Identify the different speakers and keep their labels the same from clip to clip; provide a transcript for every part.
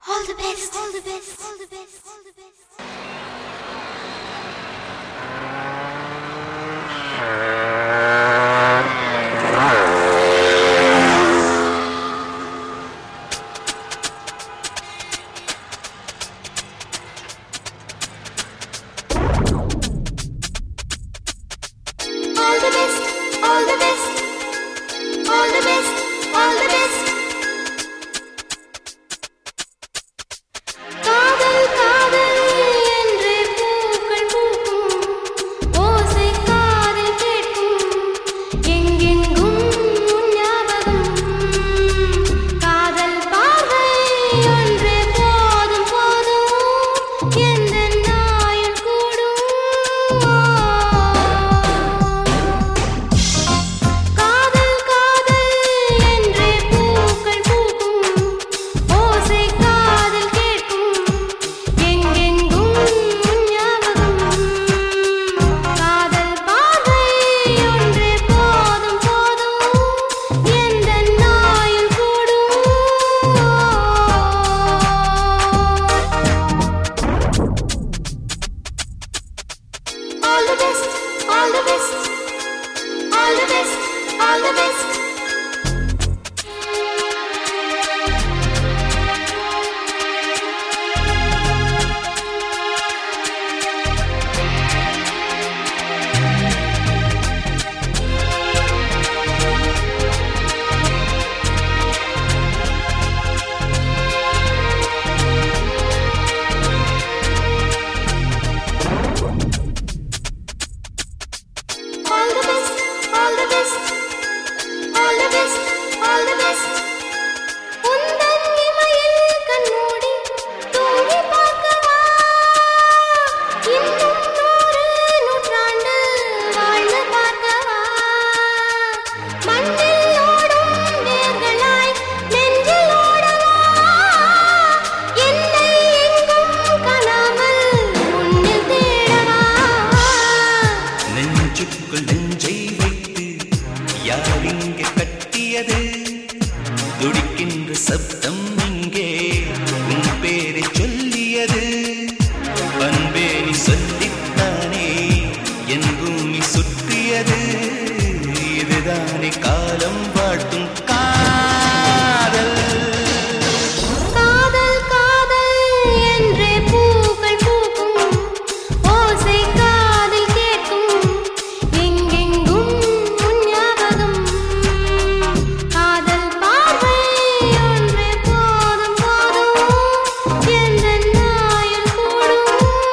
Speaker 1: All the best, all the best, all the best, all the best. All the best, all the best, all the best, all the best. காதல் காதல் என்றே பூக்கள் பூக்கும் ஓசை காதில் கேட்கும் எங்கெங்கும் உன் ஞாபகம் காதல் பார்வை ஒன்றே போதும் போதும் எந்தன் ஆயுள் கூடும் காதல் காதல் என்றே பூக்கள் பூக்கும் ஓசை காதில் கேட்கும் எங்கெங்கும் உன் ஞாபகம் காதல் பார்வை ஒன்றே போதும் போதும் எந்தன் ஆயுள் கூடும் All the best, all the best, all the best, all the best. All the best, all the best, all the best, all the best. உந்தன் இமையில் கண்மூடி தூங்கி பார்க்கவா இன்னும் 100 நூற்றாண்டு வாழ்ந்து பார்க்கவா மண்ணில் ஓடும் வேர்களாய் நெஞ்சில் ஓடவா என்னை எங்கும் காணாமல் உன்னில் தேடவா
Speaker 2: நெஞ்சுக்குள் நெஞ்சை வைத்து யார் இங்கே கட்டியது துடிக்கின்ற சப்தம் இங்கே உன் பேரை சொல்லியது அன்பே நீ சொல்லித்தானே என் பூமி சுற்றியது இதுதானே காலம் வாழ்த்தும் காதல்
Speaker 1: காதல் காதல் என்றே பூக்கள் பூக்கும் ஓசை காதில் கேட்கும் எங்கெங்கும் உன் ஞாபகம் காதல் பார்வை ஒன்றே போதும் போதும் எந்தன் ஆயுள் கூடும்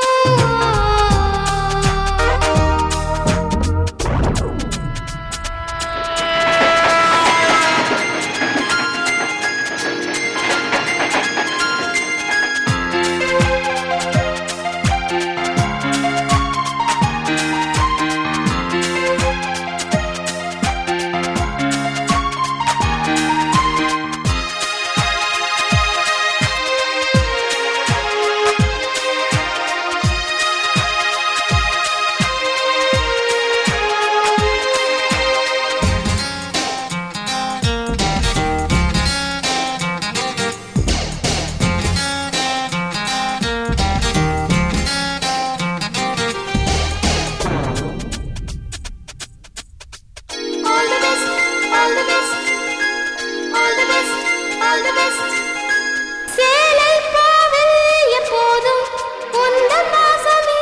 Speaker 1: All the best, all the best, all the best, all the best. சேலை பாவில் எப்போதும் உந்தன் வாசமே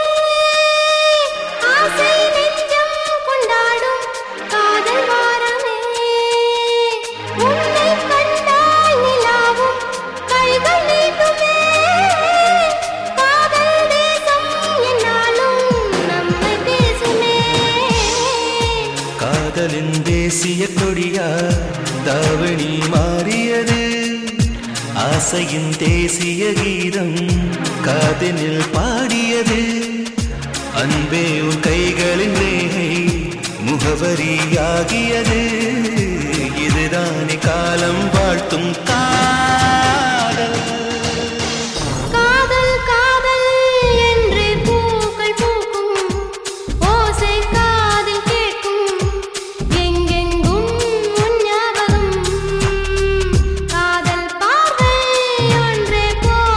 Speaker 1: ஆசை நெஞ்சம் கொண்டாடும் காதல் வாரமே உன்னை கண்டால் நிலாவும் கைகள் நீட்டுமே காதல் தேசம் என்னாலும் நம்மை பேசுமே
Speaker 2: காதலின் தேசிய கொடியா தாவணி மாறியது ஆசையின் தேசிய கீதம் காதினில் பாடியது அன்பே உன் கைகளின் ரேகை முகவரியாகியது இதுதானே காலம் வாழ்த்தும் காதல்
Speaker 1: காதல் காதல் என்றே பூக்கள் பூக்கும் ஓசை காதில் கேட்கும் எங்கெங்கும் உன் ஞாபகம் காதல் பார்வை ஒன்றே போதும்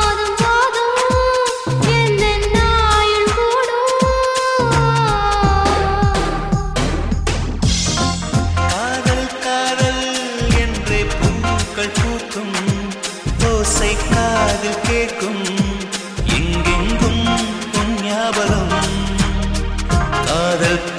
Speaker 2: காதல்